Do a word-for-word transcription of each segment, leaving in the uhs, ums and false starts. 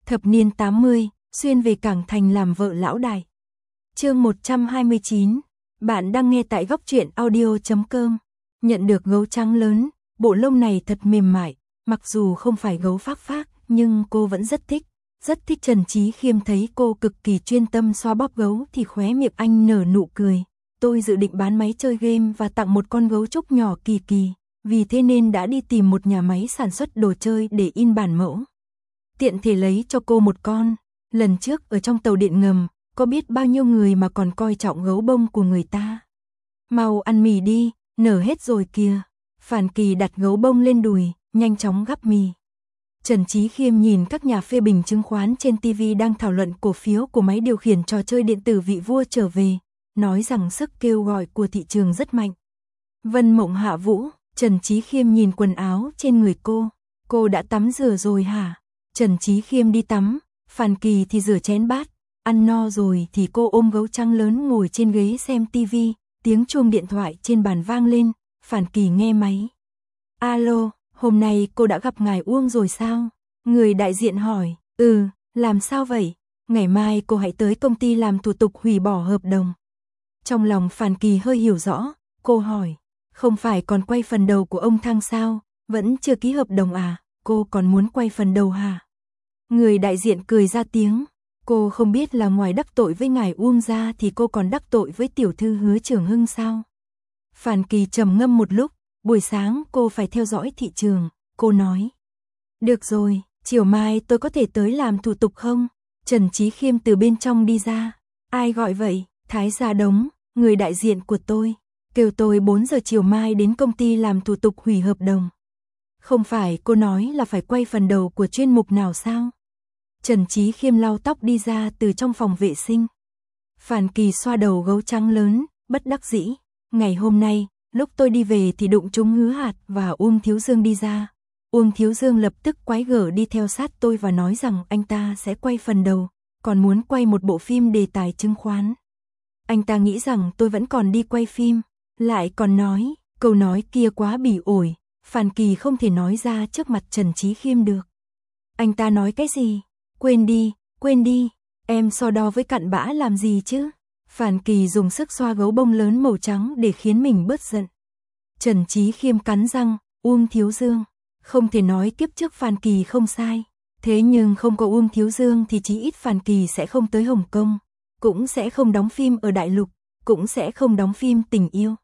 Thập niên tám mươi, xuyên về Cảng Thành làm vợ lão đại. Chương một trăm hai mươi chín. Bạn đang nghe tại góc truyện audio chấm com. Nhận được gấu trắng lớn, bộ lông này thật mềm mại, mặc dù không phải gấu phác phác, nhưng cô vẫn rất thích. Rất thích. Trần Chí Khiêm thấy cô cực kỳ chuyên tâm xoa bóp gấu thì khóe miệng anh nở nụ cười. Tôi dự định bán máy chơi game và tặng một con gấu trúc nhỏ Kỳ Kỳ, vì thế nên đã đi tìm một nhà máy sản xuất đồ chơi để in bản mẫu. Tiện thể lấy cho cô một con. Lần trước ở trong tàu điện ngầm, có biết bao nhiêu người mà còn coi trọng gấu bông của người ta. Mau ăn mì đi, nở hết rồi kìa. Phản Kỳ đặt gấu bông lên đùi, nhanh chóng gắp mì. Trần Chí Khiêm nhìn các nhà phê bình chứng khoán trên ti vi đang thảo luận cổ phiếu của máy điều khiển trò chơi điện tử Vị Vua trở về, nói rằng sức kêu gọi của thị trường rất mạnh. Vân Mộng hạ vũ, Trần Chí Khiêm nhìn quần áo trên người cô. Cô đã tắm rửa rồi hả? Trần Chí Khiêm đi tắm, Phản Kỳ thì rửa chén bát. Ăn no rồi thì cô ôm gấu trắng lớn ngồi trên ghế xem ti vi, tiếng chuông điện thoại trên bàn vang lên, Phản Kỳ nghe máy. Alo, hôm nay cô đã gặp ngài Uông rồi sao? Người đại diện hỏi, ừ, làm sao vậy? Ngày mai cô hãy tới công ty làm thủ tục hủy bỏ hợp đồng. Trong lòng Phản Kỳ hơi hiểu rõ, cô hỏi, không phải còn quay phần đầu của ông Thăng sao? Vẫn chưa ký hợp đồng à? Cô còn muốn quay phần đầu hả? Người đại diện cười ra tiếng. Cô không biết là ngoài đắc tội với ngài Uông ra thì cô còn đắc tội với tiểu thư Hứa Trường Hưng sao? Phản Kỳ trầm ngâm một lúc, buổi sáng cô phải theo dõi thị trường, cô nói. Được rồi, chiều mai tôi có thể tới làm thủ tục không? Trần Chí Khiêm từ bên trong đi ra. Ai gọi vậy? Thái Gia Đống, người đại diện của tôi. Kêu tôi bốn giờ chiều mai đến công ty làm thủ tục hủy hợp đồng. Không phải cô nói là phải quay phần đầu của chuyên mục nào sao? Trần Chí Khiêm lau tóc đi ra từ trong phòng vệ sinh. Phản Kỳ xoa đầu gấu trắng lớn, bất đắc dĩ. Ngày hôm nay, lúc tôi đi về thì đụng trúng Hứa Hạt và Uông Thiếu Dương đi ra. Uông Thiếu Dương lập tức quái gở đi theo sát tôi và nói rằng anh ta sẽ quay phần đầu, còn muốn quay một bộ phim đề tài chứng khoán. Anh ta nghĩ rằng tôi vẫn còn đi quay phim, lại còn nói, câu nói kia quá bỉ ổi, Phản Kỳ không thể nói ra trước mặt Trần Chí Khiêm được. Anh ta nói cái gì? Quên đi, quên đi, em so đo với cặn bã làm gì chứ? Phản Kỳ dùng sức xoa gấu bông lớn màu trắng để khiến mình bớt giận. Trần Chí Khiêm cắn răng, Uông Thiếu Dương, không thể nói kiếp trước Phản Kỳ không sai. Thế nhưng không có Uông Thiếu Dương thì chí ít Phản Kỳ sẽ không tới Hồng Kông, cũng sẽ không đóng phim ở Đại Lục, cũng sẽ không đóng phim tình yêu.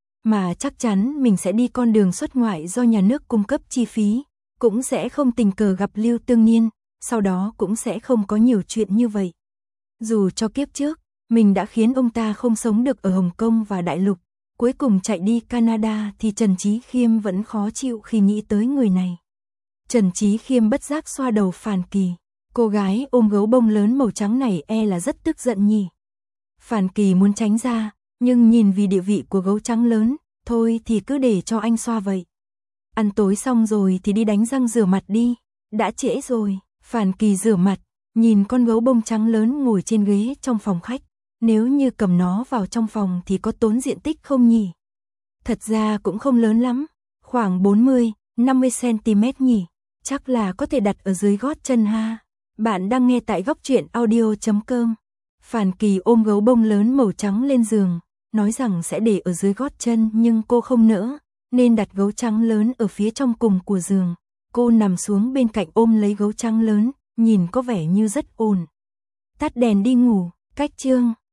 Mà chắc chắn mình sẽ đi con đường xuất ngoại do nhà nước cung cấp chi phí, cũng sẽ không tình cờ gặp Lưu Tương Niên, sau đó cũng sẽ không có nhiều chuyện như vậy. Dù cho kiếp trước, mình đã khiến ông ta không sống được ở Hồng Kông và Đại Lục, cuối cùng chạy đi Canada thì Trần Chí Khiêm vẫn khó chịu khi nghĩ tới người này. Trần Chí Khiêm bất giác xoa đầu Phản Kỳ. Cô gái ôm gấu bông lớn màu trắng này e là rất tức giận nhỉ. Phản Kỳ muốn tránh ra, nhưng nhìn vì địa vị của gấu trắng lớn, thôi thì cứ để cho anh xoa vậy. Ăn tối xong rồi thì đi đánh răng rửa mặt đi, đã trễ rồi. Phản Kỳ rửa mặt, nhìn con gấu bông trắng lớn ngồi trên ghế trong phòng khách, nếu như cầm nó vào trong phòng thì có tốn diện tích không nhỉ? Thật ra cũng không lớn lắm, khoảng bốn mươi, năm mươi xăng ti mét nhỉ, chắc là có thể đặt ở dưới gót chân ha. Bạn đang nghe tại góc truyện audio chấm com. Phản Kỳ ôm gấu bông lớn màu trắng lên giường, nói rằng sẽ để ở dưới gót chân nhưng cô không nỡ, nên đặt gấu trắng lớn ở phía trong cùng của giường. Cô nằm xuống bên cạnh ôm lấy gấu trắng lớn, nhìn có vẻ như rất ổn. Tắt đèn đi ngủ, cách chương.